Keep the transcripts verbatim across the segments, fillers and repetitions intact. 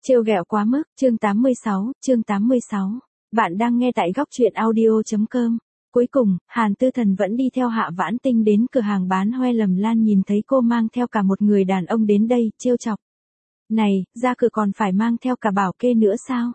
Trêu ghẹo quá mức, chương tám mươi sáu, chương tám mươi sáu. Bạn đang nghe tại góc truyện audio.com. Cuối cùng, Hàn Tư Thần vẫn đi theo Hạ Vãn Tinh đến cửa hàng bán hoe Lầm Lan, nhìn thấy cô mang theo cả một người đàn ông đến đây, trêu chọc. Này, ra cửa còn phải mang theo cả bảo kê nữa sao?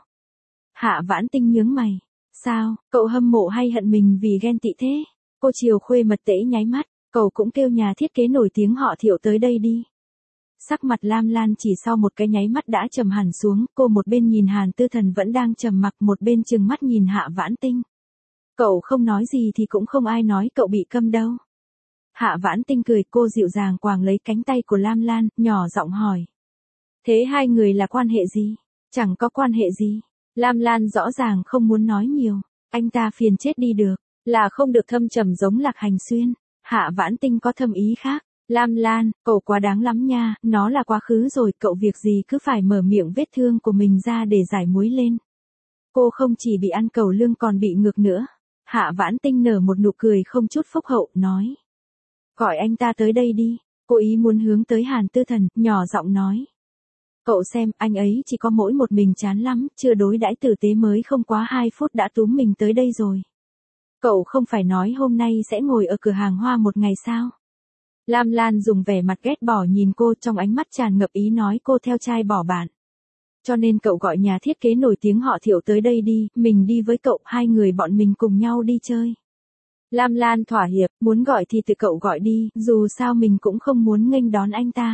Hạ Vãn Tinh nhướng mày. Sao, cậu hâm mộ hay hận mình vì ghen tị thế? Cô chiều khuê mật tễ nháy mắt, cậu cũng kêu nhà thiết kế nổi tiếng họ Thiệu tới đây đi. Sắc mặt Lam Lan chỉ sau một cái nháy mắt đã trầm hẳn xuống, cô một bên nhìn Hàn Tư Thần vẫn đang trầm mặc, một bên trừng mắt nhìn Hạ Vãn Tinh. Cậu không nói gì thì cũng không ai nói cậu bị câm đâu. Hạ Vãn Tinh cười, cô dịu dàng quàng lấy cánh tay của Lam Lan, nhỏ giọng hỏi. Thế hai người là quan hệ gì? Chẳng có quan hệ gì. Lam Lan rõ ràng không muốn nói nhiều. Anh ta phiền chết đi được, là không được thâm trầm giống Lạc Hành Xuyên. Hạ Vãn Tinh có thâm ý khác. Lam Lan, cậu quá đáng lắm nha, nó là quá khứ rồi, cậu việc gì cứ phải mở miệng vết thương của mình ra để giải muối lên. Cô không chỉ bị ăn cẩu lương còn bị ngược nữa. Hạ Vãn Tinh nở một nụ cười không chút phúc hậu, nói. Gọi anh ta tới đây đi. Cô ý muốn hướng tới Hàn Tư Thần, nhỏ giọng nói. Cậu xem, anh ấy chỉ có mỗi một mình chán lắm, chưa đối đãi tử tế mới không quá hai phút đã túm mình tới đây rồi. Cậu không phải nói hôm nay sẽ ngồi ở cửa hàng hoa một ngày sao? Lam Lan dùng vẻ mặt ghét bỏ nhìn cô, trong ánh mắt tràn ngập ý nói cô theo trai bỏ bạn. Cho nên cậu gọi nhà thiết kế nổi tiếng họ Thiệu tới đây đi, mình đi với cậu, hai người bọn mình cùng nhau đi chơi. Lam Lan thỏa hiệp, muốn gọi thì tự cậu gọi đi, dù sao mình cũng không muốn nghênh đón anh ta.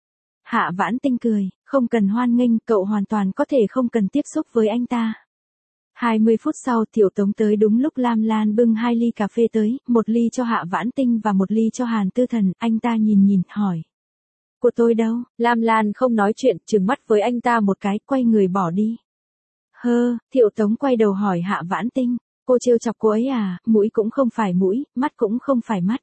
Hạ Vãn Tinh cười, không cần hoan nghênh, cậu hoàn toàn có thể không cần tiếp xúc với anh ta. hai mươi phút sau, Tiểu Tống tới đúng lúc. Lam Lan bưng hai ly cà phê tới, một ly cho Hạ Vãn Tinh và một ly cho Hàn Tư Thần, anh ta nhìn nhìn, hỏi. Của tôi đâu? Lam Lan không nói chuyện, trừng mắt với anh ta một cái, quay người bỏ đi. Hơ, Tiểu Tống quay đầu hỏi Hạ Vãn Tinh, cô trêu chọc cô ấy à, mũi cũng không phải mũi, mắt cũng không phải mắt.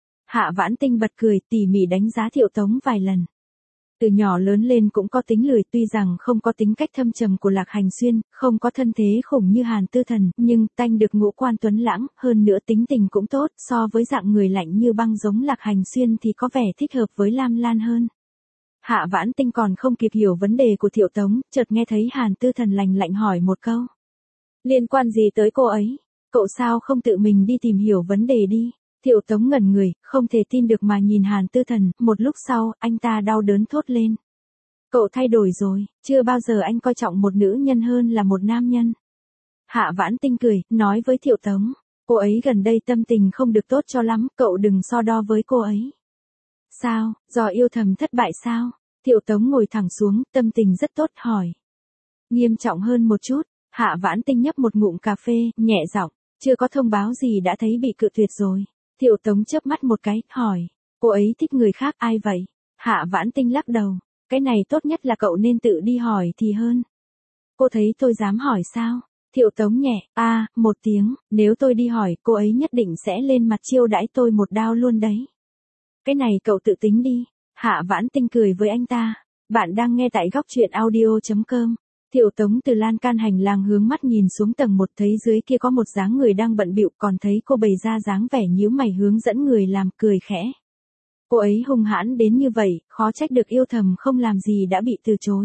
Hạ Vãn Tinh bật cười, tỉ mỉ đánh giá Tiểu Tống vài lần. Từ nhỏ lớn lên cũng có tính lười, tuy rằng không có tính cách thâm trầm của Lạc Hành Xuyên, không có thân thế khủng như Hàn Tư Thần, nhưng tanh được ngũ quan tuấn lãng, hơn nữa tính tình cũng tốt, so với dạng người lạnh như băng giống Lạc Hành Xuyên thì có vẻ thích hợp với Lam Lan hơn. Hạ Vãn Tinh còn không kịp hiểu vấn đề của Thiệu Tống, chợt nghe thấy Hàn Tư Thần lạnh lạnh hỏi một câu. Liên quan gì tới cô ấy? Cậu sao không tự mình đi tìm hiểu vấn đề đi? Thiệu Tống ngẩn người, không thể tin được mà nhìn Hàn Tư Thần, một lúc sau, anh ta đau đớn thốt lên. Cậu thay đổi rồi, chưa bao giờ anh coi trọng một nữ nhân hơn là một nam nhân. Hạ Vãn Tinh cười, nói với Thiệu Tống, cô ấy gần đây tâm tình không được tốt cho lắm, cậu đừng so đo với cô ấy. Sao, do yêu thầm thất bại sao? Thiệu Tống ngồi thẳng xuống, tâm tình rất tốt, hỏi. Nghiêm trọng hơn một chút. Hạ Vãn Tinh nhấp một ngụm cà phê, nhẹ giọng, chưa có thông báo gì đã thấy bị cự tuyệt rồi. Thiệu Tống chớp mắt một cái, hỏi, cô ấy thích người khác, ai vậy? Hạ Vãn Tinh lắc đầu, cái này tốt nhất là cậu nên tự đi hỏi thì hơn. Cô thấy tôi dám hỏi sao? Thiệu Tống nhẹ, a, à, một tiếng, nếu tôi đi hỏi, cô ấy nhất định sẽ lên mặt chiêu đãi tôi một đao luôn đấy. Cái này cậu tự tính đi. Hạ Vãn Tinh cười với anh ta. Bạn đang nghe tại góc truyện audio.com. Thiệu Tống từ lan can hành lang hướng mắt nhìn xuống tầng một, thấy dưới kia có một dáng người đang bận bịu, còn thấy cô bày ra dáng vẻ nhíu mày hướng dẫn người làm, cười khẽ. Cô ấy hung hãn đến như vậy, khó trách được yêu thầm không làm gì đã bị từ chối.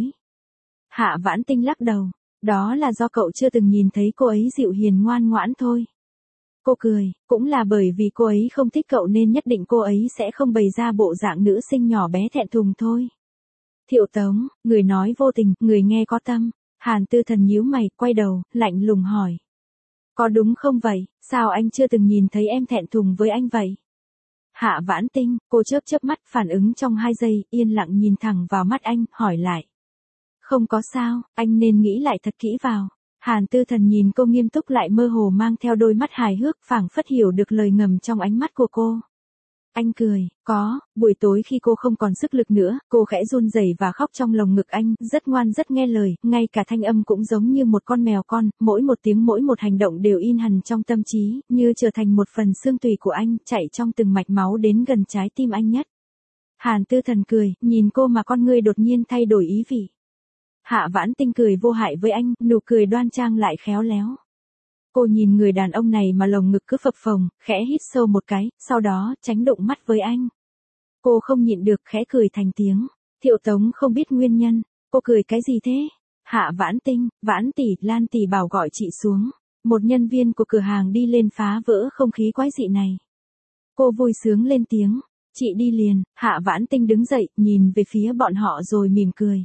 Hạ Vãn Tinh lắc đầu, đó là do cậu chưa từng nhìn thấy cô ấy dịu hiền ngoan ngoãn thôi. Cô cười, cũng là bởi vì cô ấy không thích cậu nên nhất định cô ấy sẽ không bày ra bộ dạng nữ sinh nhỏ bé thẹn thùng thôi. Thiệu Tống, người nói vô tình, người nghe có tâm. Hàn Tư Thần nhíu mày, quay đầu, lạnh lùng hỏi. Có đúng không vậy, sao anh chưa từng nhìn thấy em thẹn thùng với anh vậy? Hạ Vãn Tinh, cô chớp chớp mắt, phản ứng trong hai giây, yên lặng nhìn thẳng vào mắt anh, hỏi lại. Không có sao, anh nên nghĩ lại thật kỹ vào. Hàn Tư Thần nhìn cô nghiêm túc lại mơ hồ mang theo đôi mắt hài hước, phảng phất hiểu được lời ngầm trong ánh mắt của cô. Anh cười, có, buổi tối khi cô không còn sức lực nữa, cô khẽ run rẩy và khóc trong lồng ngực anh, rất ngoan rất nghe lời, ngay cả thanh âm cũng giống như một con mèo con, mỗi một tiếng mỗi một hành động đều in hằn trong tâm trí, như trở thành một phần xương tủy của anh, chạy trong từng mạch máu đến gần trái tim anh nhất. Hàn Tư Thần cười, nhìn cô mà con ngươi đột nhiên thay đổi ý vị. Hạ Vãn Tinh cười vô hại với anh, nụ cười đoan trang lại khéo léo. Cô nhìn người đàn ông này mà lồng ngực cứ phập phồng, khẽ hít sâu một cái, sau đó tránh đụng mắt với anh. Cô không nhịn được khẽ cười thành tiếng. Thiệu Tống không biết nguyên nhân. Cô cười cái gì thế? Hạ Vãn Tinh, Vãn tỷ, Lan tỷ bảo gọi chị xuống. Một nhân viên của cửa hàng đi lên phá vỡ không khí quái dị này. Cô vui sướng lên tiếng. Chị đi liền. Hạ Vãn Tinh đứng dậy, nhìn về phía bọn họ rồi mỉm cười.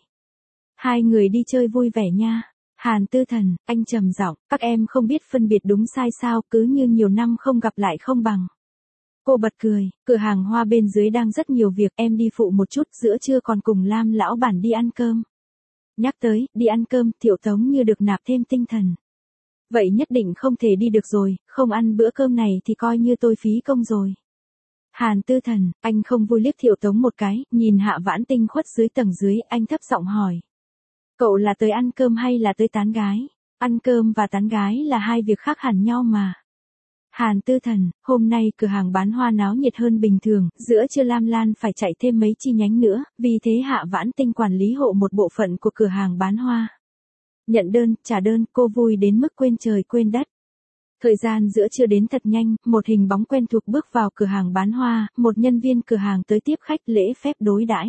Hai người đi chơi vui vẻ nha. Hàn Tư Thần, anh trầm giọng, các em không biết phân biệt đúng sai sao, cứ như nhiều năm không gặp lại không bằng. Cô bật cười, cửa hàng hoa bên dưới đang rất nhiều việc, em đi phụ một chút, giữa trưa còn cùng Lam lão bản đi ăn cơm. Nhắc tới, đi ăn cơm, Thiệu Tống như được nạp thêm tinh thần. Vậy nhất định không thể đi được rồi, không ăn bữa cơm này thì coi như tôi phí công rồi. Hàn Tư Thần, anh không vui liếc Thiệu Tống một cái, nhìn Hạ Vãn Tinh khuất dưới tầng dưới, anh thấp giọng hỏi. Cậu là tới ăn cơm hay là tới tán gái? Ăn cơm và tán gái là hai việc khác hẳn nhau mà. Hàn Tư Thần, hôm nay cửa hàng bán hoa náo nhiệt hơn bình thường, giữa trưa Lam Lan phải chạy thêm mấy chi nhánh nữa, vì thế Hạ Vãn Tinh quản lý hộ một bộ phận của cửa hàng bán hoa. Nhận đơn, trả đơn, cô vui đến mức quên trời quên đất. Thời gian giữa trưa đến thật nhanh, một hình bóng quen thuộc bước vào cửa hàng bán hoa, một nhân viên cửa hàng tới tiếp khách lễ phép đối đãi.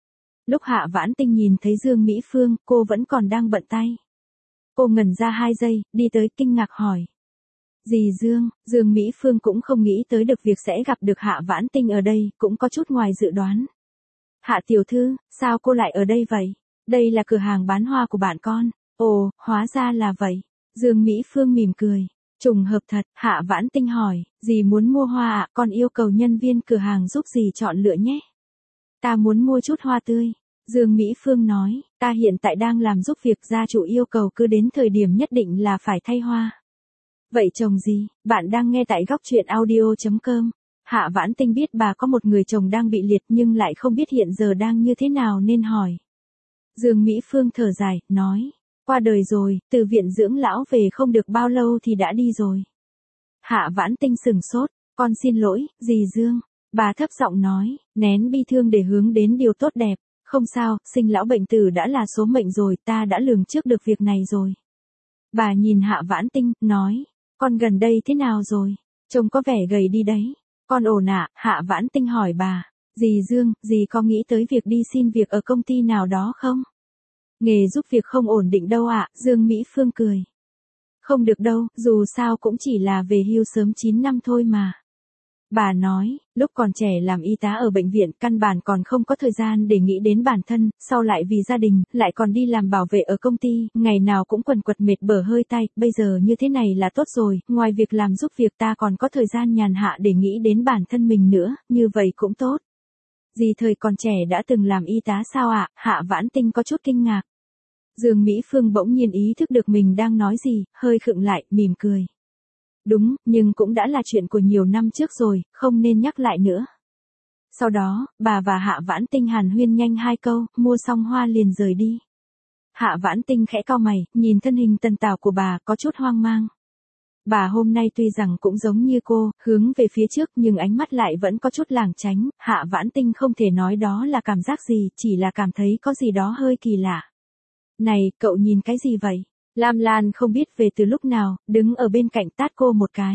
Lúc Hạ Vãn Tinh nhìn thấy Dương Mỹ Phương, cô vẫn còn đang bận tay. Cô ngẩn ra hai giây, đi tới kinh ngạc hỏi. Dì Dương, Dương Mỹ Phương cũng không nghĩ tới được việc sẽ gặp được Hạ Vãn Tinh ở đây, cũng có chút ngoài dự đoán. Hạ tiểu thư, sao cô lại ở đây vậy? Đây là cửa hàng bán hoa của bạn con. Ồ, hóa ra là vậy. Dương Mỹ Phương mỉm cười. Trùng hợp thật, Hạ Vãn Tinh hỏi, dì muốn mua hoa ạ, con yêu cầu nhân viên cửa hàng giúp dì chọn lựa nhé. Ta muốn mua chút hoa tươi. Dương Mỹ Phương nói, ta hiện tại đang làm giúp việc, gia chủ yêu cầu cứ đến thời điểm nhất định là phải thay hoa. Vậy chồng gì, bạn đang nghe tại góc truyện audio.com. Hạ Vãn Tinh biết bà có một người chồng đang bị liệt nhưng lại không biết hiện giờ đang như thế nào nên hỏi. Dương Mỹ Phương thở dài, nói, qua đời rồi, từ viện dưỡng lão về không được bao lâu thì đã đi rồi. Hạ Vãn Tinh sừng sốt, con xin lỗi, dì Dương. Bà thấp giọng nói, nén bi thương để hướng đến điều tốt đẹp. Không sao, sinh lão bệnh tử đã là số mệnh rồi, ta đã lường trước được việc này rồi. Bà nhìn Hạ Vãn Tinh, nói, con gần đây thế nào rồi? Trông có vẻ gầy đi đấy. Con ổn ạ, Hạ Vãn Tinh hỏi bà. Dì Dương, dì có nghĩ tới việc đi xin việc ở công ty nào đó không? Nghề giúp việc không ổn định đâu ạ, Dương Mỹ Phương cười. Không được đâu, dù sao cũng chỉ là về hưu sớm chín năm thôi mà. Bà nói, lúc còn trẻ làm y tá ở bệnh viện căn bản còn không có thời gian để nghĩ đến bản thân, sau lại vì gia đình, lại còn đi làm bảo vệ ở công ty, ngày nào cũng quần quật mệt bở hơi tay, bây giờ như thế này là tốt rồi, ngoài việc làm giúp việc ta còn có thời gian nhàn hạ để nghĩ đến bản thân mình nữa, như vậy cũng tốt. Dì thời còn trẻ đã từng làm y tá sao ạ? Hạ Vãn Tinh có chút kinh ngạc. Dương Mỹ Phương bỗng nhiên ý thức được mình đang nói gì, hơi khựng lại, mỉm cười. Đúng, nhưng cũng đã là chuyện của nhiều năm trước rồi, không nên nhắc lại nữa. Sau đó, bà và Hạ Vãn Tinh hàn huyên nhanh hai câu, mua xong hoa liền rời đi. Hạ Vãn Tinh khẽ cau mày, nhìn thân hình tần tảo của bà, có chút hoang mang. Bà hôm nay tuy rằng cũng giống như cô, hướng về phía trước nhưng ánh mắt lại vẫn có chút lảng tránh, Hạ Vãn Tinh không thể nói đó là cảm giác gì, chỉ là cảm thấy có gì đó hơi kỳ lạ. Này, cậu nhìn cái gì vậy? Lam Lan không biết về từ lúc nào, đứng ở bên cạnh tát cô một cái.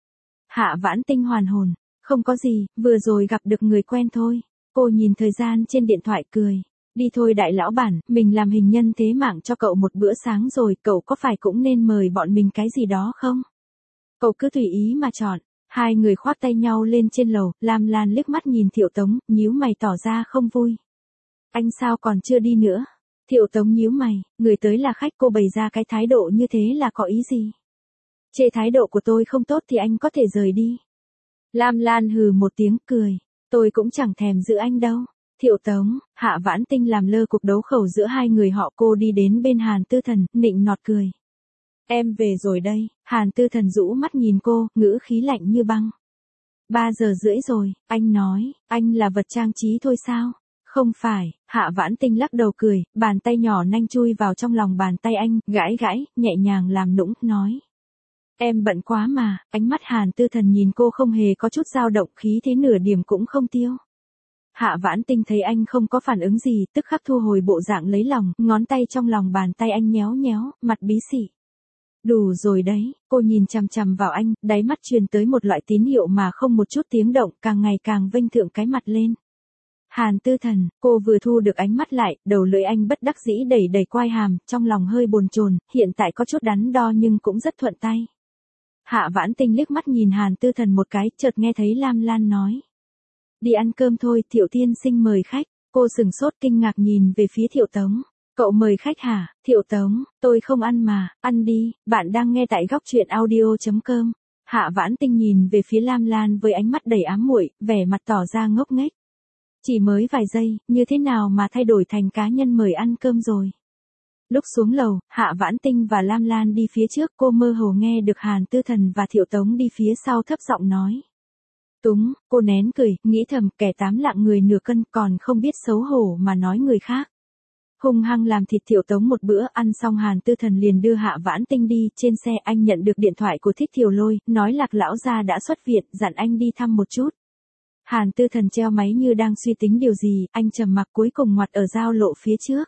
Hạ Vãn Tinh hoàn hồn, không có gì, vừa rồi gặp được người quen thôi. Cô nhìn thời gian trên điện thoại cười. Đi thôi đại lão bản, mình làm hình nhân thế mạng cho cậu một bữa sáng rồi, cậu có phải cũng nên mời bọn mình cái gì đó không? Cậu cứ tùy ý mà chọn. Hai người khoác tay nhau lên trên lầu, Lam Lan liếc mắt nhìn Thiệu Tống, nhíu mày tỏ ra không vui. Anh sao còn chưa đi nữa? Thiệu Tống nhíu mày, người tới là khách, cô bày ra cái thái độ như thế là có ý gì? Chê thái độ của tôi không tốt thì anh có thể rời đi. Lam Lan hừ một tiếng cười, tôi cũng chẳng thèm giữ anh đâu. Thiệu Tống, Hạ Vãn Tinh làm lơ cuộc đấu khẩu giữa hai người họ, cô đi đến bên Hàn Tư Thần, nịnh nọt cười. Em về rồi đây, Hàn Tư Thần rũ mắt nhìn cô, ngữ khí lạnh như băng. Ba giờ rưỡi rồi, anh nói, anh là vật trang trí thôi sao? Không phải, Hạ Vãn Tinh lắc đầu cười, bàn tay nhỏ nanh chui vào trong lòng bàn tay anh, gãi gãi, nhẹ nhàng làm nũng, nói. Em bận quá mà, ánh mắt Hàn Tư Thần nhìn cô không hề có chút dao động, khí thế nửa điểm cũng không tiêu. Hạ Vãn Tinh thấy anh không có phản ứng gì, tức khắc thu hồi bộ dạng lấy lòng, ngón tay trong lòng bàn tay anh nhéo nhéo, mặt bí xỉ. Đủ rồi đấy, cô nhìn chằm chằm vào anh, đáy mắt truyền tới một loại tín hiệu mà không một chút tiếng động, càng ngày càng vênh thượng cái mặt lên. Hàn Tư Thần, cô vừa thu được ánh mắt lại, đầu lưỡi anh bất đắc dĩ đẩy đẩy quai hàm, trong lòng hơi bồn chồn, hiện tại có chút đắn đo nhưng cũng rất thuận tay. Hạ Vãn Tinh liếc mắt nhìn Hàn Tư Thần một cái, chợt nghe thấy Lam Lan nói. Đi ăn cơm thôi, Thiệu tiên sinh mời khách. Cô sừng sốt kinh ngạc nhìn về phía Thiệu Tống. Cậu mời khách hả? Thiệu Tống, tôi không ăn mà, ăn đi, bạn đang nghe tại góc truyện audio.com. Hạ Vãn Tinh nhìn về phía Lam Lan với ánh mắt đầy ám muội, vẻ mặt tỏ ra ngốc nghếch. Chỉ mới vài giây, như thế nào mà thay đổi thành cá nhân mời ăn cơm rồi. Lúc xuống lầu, Hạ Vãn Tinh và Lam Lan đi phía trước, cô mơ hồ nghe được Hàn Tư Thần và Thiệu Tống đi phía sau thấp giọng nói. Túng, cô nén cười, nghĩ thầm kẻ tám lạng người nửa cân còn không biết xấu hổ mà nói người khác. Hung hăng làm thịt Thiệu Tống một bữa, ăn xong Hàn Tư Thần liền đưa Hạ Vãn Tinh đi, trên xe anh nhận được điện thoại của Thích Thiều Lôi, nói Lạc lão gia đã xuất viện, dặn anh đi thăm một chút. Hàn Tư Thần treo máy như đang suy tính điều gì, anh trầm mặc cuối cùng ngoặt ở giao lộ phía trước.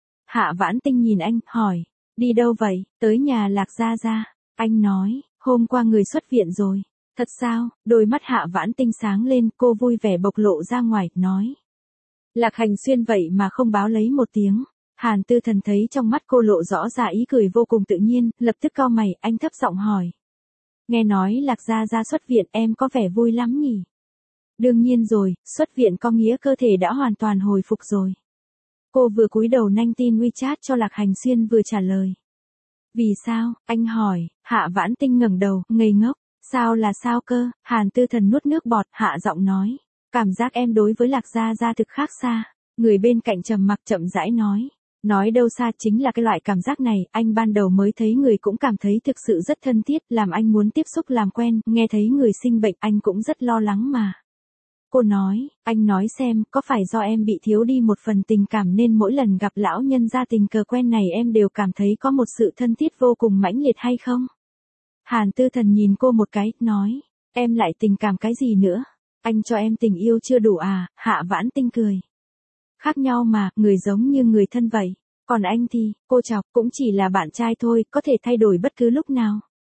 Hạ Vãn Tinh nhìn anh, hỏi, đi đâu vậy? Tới nhà Lạc gia gia. Anh nói, hôm qua người xuất viện rồi. Thật sao? Đôi mắt Hạ Vãn Tinh sáng lên, cô vui vẻ bộc lộ ra ngoài, nói. Lạc Hành Xuyên vậy mà không báo lấy một tiếng. Hàn Tư Thần thấy trong mắt cô lộ rõ ra ý cười vô cùng tự nhiên, lập tức cau mày, anh thấp giọng hỏi. Nghe nói Lạc gia gia xuất viện, em có vẻ vui lắm nhỉ? Đương nhiên rồi, xuất viện có nghĩa cơ thể đã hoàn toàn hồi phục rồi. Cô vừa cúi đầu nhanh tin WeChat cho Lạc Hành Xuyên vừa trả lời. Vì sao? Anh hỏi. Hạ Vãn Tinh ngẩng đầu, ngây ngốc. Sao là sao cơ? Hàn Tư Thần nuốt nước bọt, hạ giọng nói. Cảm giác em đối với Lạc gia gia thực khác xa. Người bên cạnh trầm mặc chậm rãi nói. Nói đâu xa chính là cái loại cảm giác này, anh ban đầu mới thấy người cũng cảm thấy thực sự rất thân thiết, làm anh muốn tiếp xúc làm quen, nghe thấy người sinh bệnh anh cũng rất lo lắng mà. Cô nói, anh nói xem, có phải do em bị thiếu đi một phần tình cảm nên mỗi lần gặp lão nhân gia tình cờ quen này em đều cảm thấy có một sự thân thiết vô cùng mãnh liệt hay không? Hàn Tư Thần nhìn cô một cái, nói, em lại tình cảm cái gì nữa? Anh cho em tình yêu chưa đủ à? Hạ Vãn Tinh cười. Khác nhau mà, người giống như người thân vậy. Còn anh thì, cô chọc, cũng chỉ là bạn trai thôi, có thể thay đổi bất cứ lúc nào.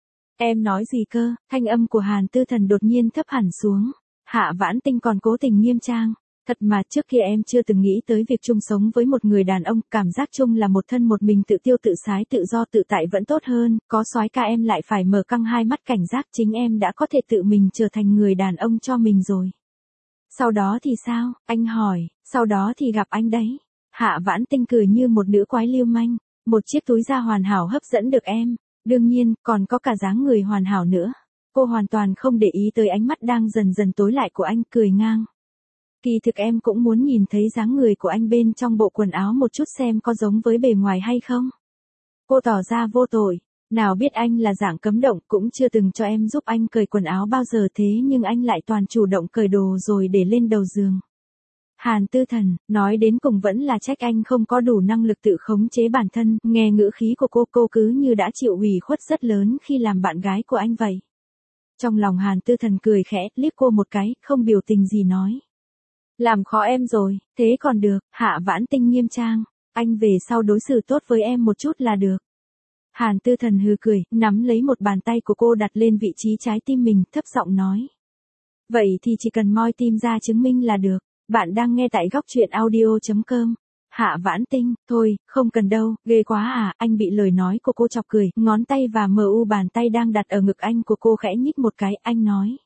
Em nói gì cơ? Thanh âm của Hàn Tư Thần đột nhiên thấp hẳn xuống. Hạ Vãn Tinh còn cố tình nghiêm trang. Thật mà trước kia em chưa từng nghĩ tới việc chung sống với một người đàn ông, cảm giác chung là một thân một mình tự tiêu tự sái tự do tự tại vẫn tốt hơn, có soái ca em lại phải mở căng hai mắt cảnh giác chính em đã có thể tự mình trở thành người đàn ông cho mình rồi. Sau đó thì sao? Anh hỏi, sau đó thì gặp anh đấy. Hạ Vãn Tinh cười như một nữ quái lưu manh, một chiếc túi da hoàn hảo hấp dẫn được em, đương nhiên, còn có cả dáng người hoàn hảo nữa. Cô hoàn toàn không để ý tới ánh mắt đang dần dần tối lại của anh, cười ngang. Kỳ thực em cũng muốn nhìn thấy dáng người của anh bên trong bộ quần áo một chút xem có giống với bề ngoài hay không. Cô tỏ ra vô tội, nào biết anh là dạng cấm động cũng chưa từng cho em giúp anh cởi quần áo bao giờ thế nhưng anh lại toàn chủ động cởi đồ rồi để lên đầu giường. Hàn Tư Thần, nói đến cùng vẫn là trách anh không có đủ năng lực tự khống chế bản thân, nghe ngữ khí của cô cô cứ như đã chịu ủy khuất rất lớn khi làm bạn gái của anh vậy. Trong lòng Hàn Tư Thần cười khẽ, liếc cô một cái, không biểu tình gì nói. Làm khó em rồi, thế còn được, Hạ Vãn Tinh nghiêm trang, anh về sau đối xử tốt với em một chút là được. Hàn Tư Thần hừ cười, nắm lấy một bàn tay của cô đặt lên vị trí trái tim mình, thấp giọng nói. Vậy thì chỉ cần moi tim ra chứng minh là được, bạn đang nghe tại góc truyện audio.com. Hạ Vãn Tinh, thôi, không cần đâu, ghê quá à, anh bị lời nói của cô chọc cười, ngón tay và mờ u bàn tay đang đặt ở ngực anh của cô khẽ nhích một cái, anh nói.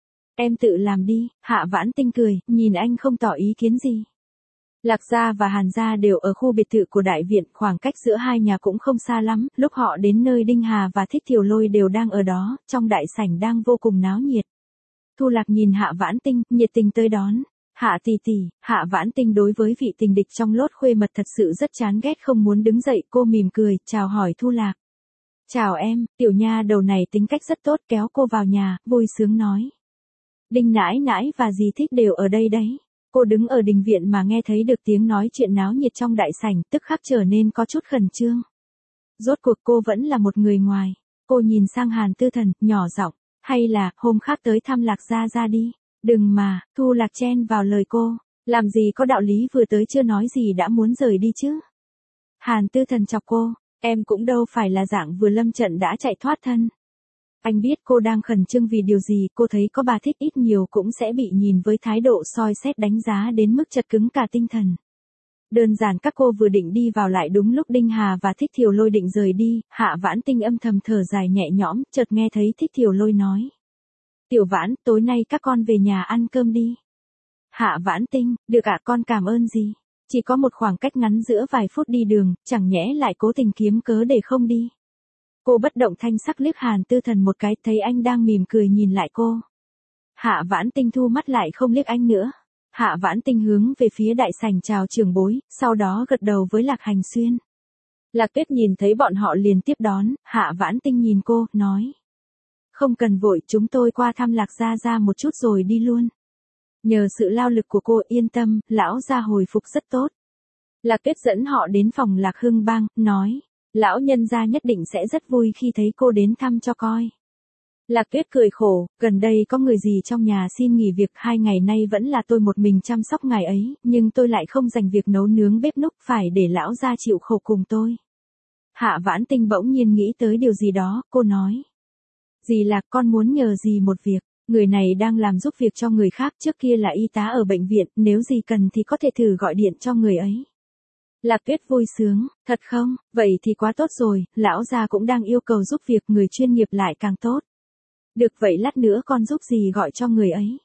Em tự làm đi, Hạ Vãn Tinh cười, nhìn anh không tỏ ý kiến gì. Lạc gia và Hàn gia đều ở khu biệt thự của đại viện, khoảng cách giữa hai nhà cũng không xa lắm, lúc họ đến nơi Đinh Hà và Thích Thiều Lôi đều đang ở đó, trong đại sảnh đang vô cùng náo nhiệt. Thu Lạc nhìn Hạ Vãn Tinh, nhiệt tình tới đón. Hạ tỷ tỷ, Hạ Vãn Tinh đối với vị tình địch trong lốt khuê mật thật sự rất chán ghét không muốn đứng dậy, cô mỉm cười, chào hỏi Thu Lạc. Chào em, tiểu nha đầu này tính cách rất tốt, kéo cô vào nhà, vui sướng nói. Đinh nãi nãi và dì Thích đều ở đây đấy. Cô đứng ở đình viện mà nghe thấy được tiếng nói chuyện náo nhiệt trong đại sảnh, tức khắc trở nên có chút khẩn trương. Rốt cuộc cô vẫn là một người ngoài. Cô nhìn sang Hàn Tư Thần, nhỏ giọng, hay là, hôm khác tới thăm Lạc gia gia đi. Đừng mà, Thu Lạc chen vào lời cô, làm gì có đạo lý vừa tới chưa nói gì đã muốn rời đi chứ. Hàn Tư Thần chọc cô, em cũng đâu phải là dạng vừa lâm trận đã chạy thoát thân. Anh biết cô đang khẩn trương vì điều gì, cô thấy có bà thích ít nhiều cũng sẽ bị nhìn với thái độ soi xét đánh giá đến mức chật cứng cả tinh thần. Đơn giản các cô vừa định đi vào lại đúng lúc Đinh Hà và Thích Thiều Lôi định rời đi, Hạ Vãn Tinh âm thầm thở dài nhẹ nhõm, chợt nghe thấy Thích Thiều Lôi nói. Tiểu Vãn, tối nay các con về nhà ăn cơm đi. Hạ Vãn Tinh, được ạ, con cảm ơn gì. Chỉ có một khoảng cách ngắn giữa vài phút đi đường, chẳng nhẽ lại cố tình kiếm cớ để không đi. Cô bất động thanh sắc liếc Hàn Tư Thần một cái, thấy anh đang mỉm cười nhìn lại cô. Hạ Vãn Tinh thu mắt lại không liếc anh nữa. Hạ Vãn Tinh hướng về phía đại sảnh chào trưởng bối, sau đó gật đầu với Lạc Hành Xuyên. Lạc Tuyết nhìn thấy bọn họ liền tiếp đón, Hạ Vãn Tinh nhìn cô, nói. Không cần vội, chúng tôi qua thăm Lạc Gia Gia một chút rồi đi luôn. Nhờ sự lao lực của cô, yên tâm, lão gia hồi phục rất tốt. Lạc Tuyết dẫn họ đến phòng Lạc Hưng Bang, nói. Lão nhân gia nhất định sẽ rất vui khi thấy cô đến thăm cho coi. Lạc Tuyết cười khổ, gần đây có người gì trong nhà xin nghỉ việc, hai ngày nay vẫn là tôi một mình chăm sóc ngài ấy, nhưng tôi lại không dành việc nấu nướng bếp núc, phải để lão gia chịu khổ cùng tôi. Hạ Vãn Tinh bỗng nhiên nghĩ tới điều gì đó, cô nói. Dì Lạc, con muốn nhờ dì một việc, người này đang làm giúp việc cho người khác, trước kia là y tá ở bệnh viện, nếu dì cần thì có thể thử gọi điện cho người ấy. Lạc Tuyết vui sướng, thật không, vậy thì quá tốt rồi, lão gia cũng đang yêu cầu giúp việc, người chuyên nghiệp lại càng tốt. Được vậy lát nữa con giúp dì gọi cho người ấy.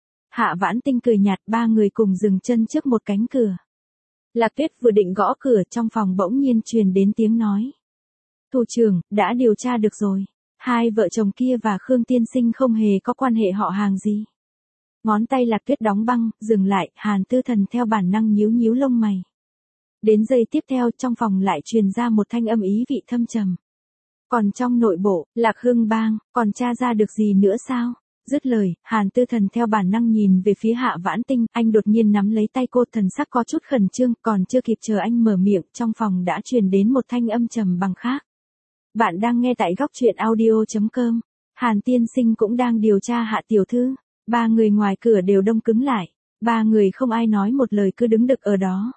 Hạ Vãn Tinh cười nhạt, ba người cùng dừng chân trước một cánh cửa. Lạc Tuyết vừa định gõ cửa, trong phòng bỗng nhiên truyền đến tiếng nói. Thủ trưởng, đã điều tra được rồi. Hai vợ chồng kia và Khương tiên sinh không hề có quan hệ họ hàng gì. Ngón tay Lạc Tuyết đóng băng, dừng lại, Hàn Tư Thần theo bản năng nhíu nhíu lông mày. Đến giây tiếp theo trong phòng lại truyền ra một thanh âm ý vị thâm trầm. Còn trong nội bộ, Lạc Hưng Bang, còn tra ra được gì nữa sao? Dứt lời, Hàn Tư Thần theo bản năng nhìn về phía Hạ Vãn Tinh, anh đột nhiên nắm lấy tay cô, thần sắc có chút khẩn trương, còn chưa kịp chờ anh mở miệng, trong phòng đã truyền đến một thanh âm trầm bằng khác. Bạn đang nghe tại góc truyện audio chấm com. Hàn tiên sinh cũng đang điều tra Hạ tiểu thư. Ba người ngoài cửa đều đông cứng lại. Ba người không ai nói một lời cứ đứng đực ở đó.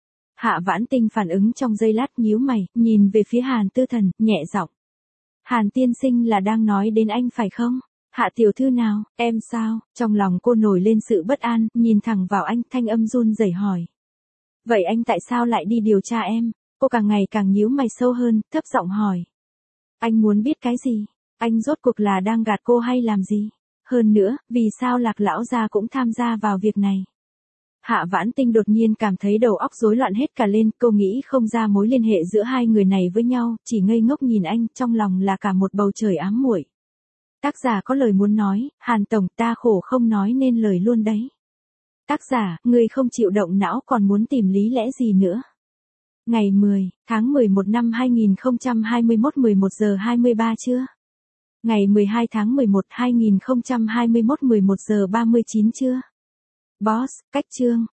Hạ Vãn Tinh phản ứng trong giây lát, nhíu mày, nhìn về phía Hàn Tư Thần, nhẹ giọng. Hàn tiên sinh là đang nói đến anh phải không? Hạ tiểu thư nào, em sao? Trong lòng cô nổi lên sự bất an, nhìn thẳng vào anh, thanh âm run rẩy hỏi. Vậy anh tại sao lại đi điều tra em? Cô càng ngày càng nhíu mày sâu hơn, thấp giọng hỏi. Anh muốn biết cái gì? Anh rốt cuộc là đang gạt cô hay làm gì? Hơn nữa, vì sao Lạc lão gia cũng tham gia vào việc này? Hạ Vãn Tinh đột nhiên cảm thấy đầu óc rối loạn hết cả lên, cô nghĩ không ra mối liên hệ giữa hai người này với nhau, chỉ ngây ngốc nhìn anh, trong lòng là cả một bầu trời ám muội. Tác giả có lời muốn nói, Hàn tổng, ta khổ không nói nên lời luôn đấy. Tác giả, người không chịu động não còn muốn tìm lý lẽ gì nữa. Ngày mười tháng mười một năm hai nghìn không trăm hai mươi mốt, mười một giờ hai mươi ba trưa. Ngày mười hai tháng mười một hai nghìn không trăm hai mươi mốt, mười một giờ ba mươi chín trưa. Boss, cách chương.